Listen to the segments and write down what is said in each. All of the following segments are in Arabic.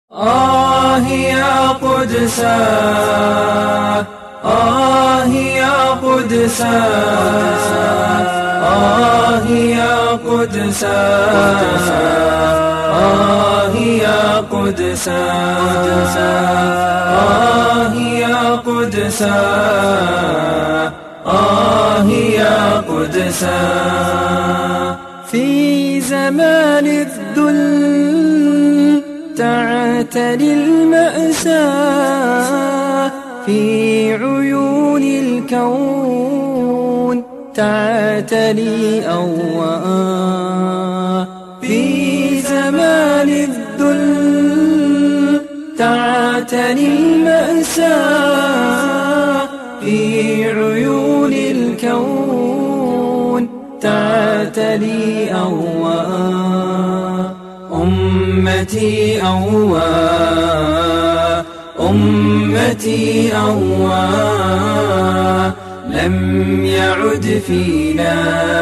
يا قدسا، يا قدسا، يا قدسا، يا قدسا، يا قدسا، يا قدسا. في زمان الذل تعتلي المأساة، في عيون الكون تعتلي أواه. في زمان الذل تعتلي المأساة، في عيون الكون تعتلي أواه. أمتي أواه، أمتي أواه، لم يعد فينا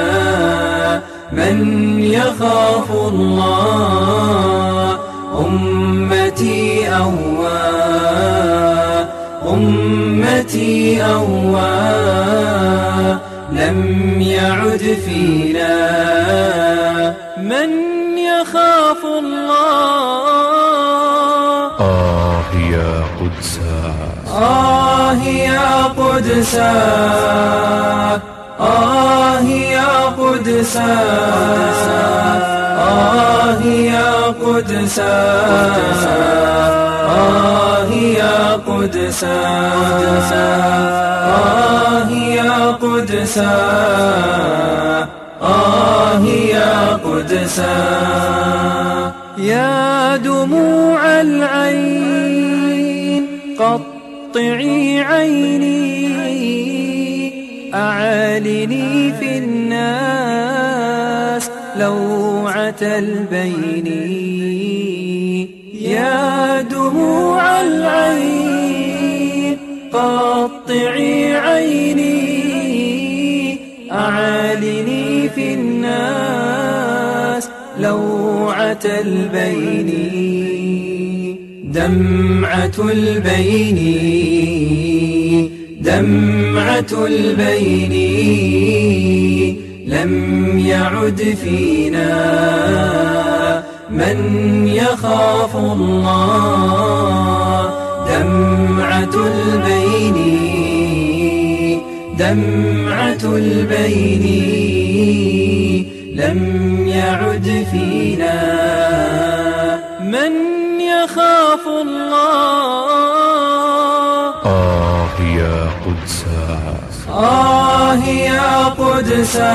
من يخاف الله. أمتي أواه، أمتي أواه، لم يعد فينا من يخاف الله. يا قدسا، يا قدسا، يا قدسا، يا قدسا، يا قدسا، يا قدسا، يا قدسا. يا دموع العين قطعي عيني، أعالني في الناس لوعة البين. يا دموع العين قطعي عيني، أعالني في الناس لوعة البين. دمعة البين، دمعة البين، لم يعد فينا من يخاف الله. دمعة البين، دمعة البين، لم يعد فينا من يخاف الله. يا قدسا، يا قدسا،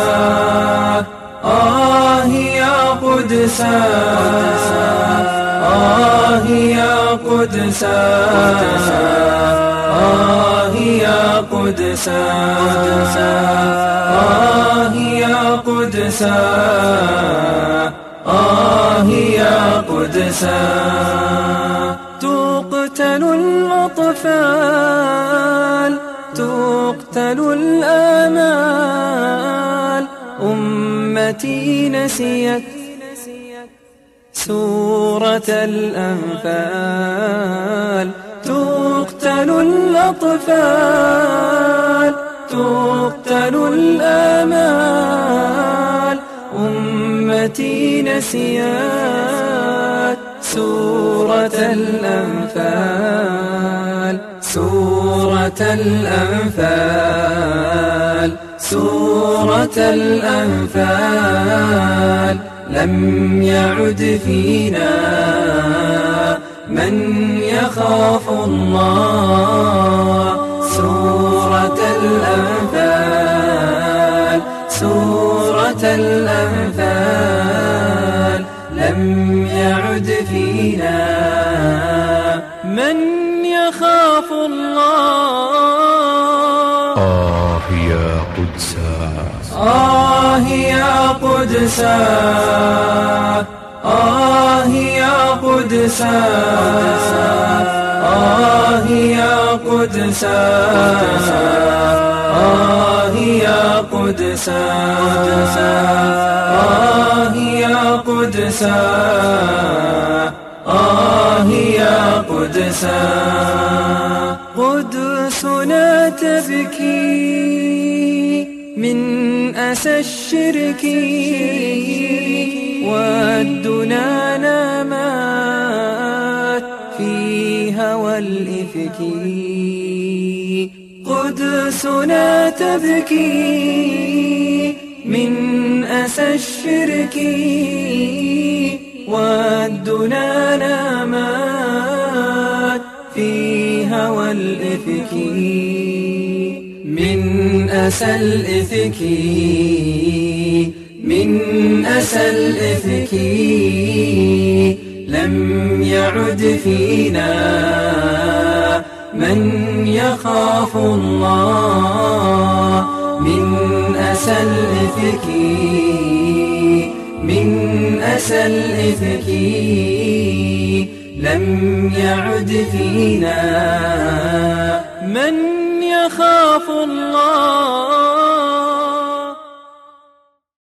يا قدسا، يا قدسا، يا قدسا، يا قدسا، يا قدسا. تقتل الأطفال، تقتل الآمال، أمتي نسيت سورة الأنفال. تقتل الأطفال، تقتل الآمال، أمتي نسيت سورة الأنفال. سورة الأنفال، سورة الأنفال، لم يعد فينا من يخاف الله. سورة الأنفال، سورة الأنفال، لم يعد فينا من يخاف الله. يا قدسا، يا قدسا، يا قدسا، يا قدسا، يا قدسا، يا قدسا، قدسا قدسنا تبكي من أسى الشرك والدنا نامت في هوى الإفك قدسنا تبكي من أسى الشرك والدنا نامت في هوى الإفك من أسى الإفك من أسى الإفك لم يعد فينا من يخاف الله من أسى الإفك من أسى الإفك لم يعد فينا من يخاف الله